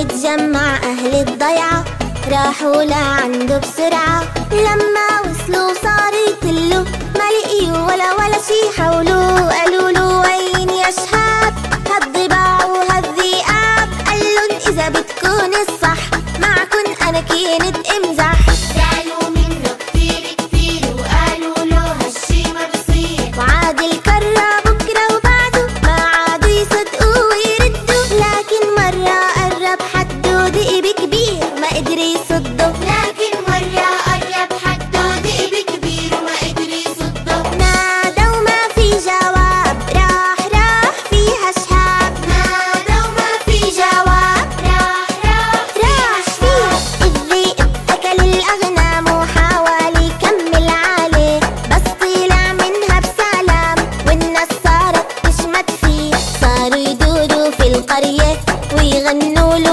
وتجمع أهل الضيعة راحوا لعنده بسرعة. لما وصلوا صار يتلوا ما لقيوا ولا شي حولوا. قالوا له وين يا شهاب هالضباع وهالذئاب؟ قالن إذا بتكون الصح معكن أنا كنت امزح. زعلوا منه كتير وقالوا له هالشي ما بصير، وعاد الكرة بكرة وبعده ما عادوا يصدقوا ويردوا. لكن مرة قرب حده دئب كبير ما قدر يصده. لكن مرة قرب حده دئب كبير وما قدر يصده. نادى وما في جواب راح فيها شهاب. نادى وما في جواب راح فيها. الذئب أكل الأغنام وحاول يكمل عليه بس طلع منها بسلام. والناس صارت تشمت فيه صاروا يدوروا في القرية ويغنوا له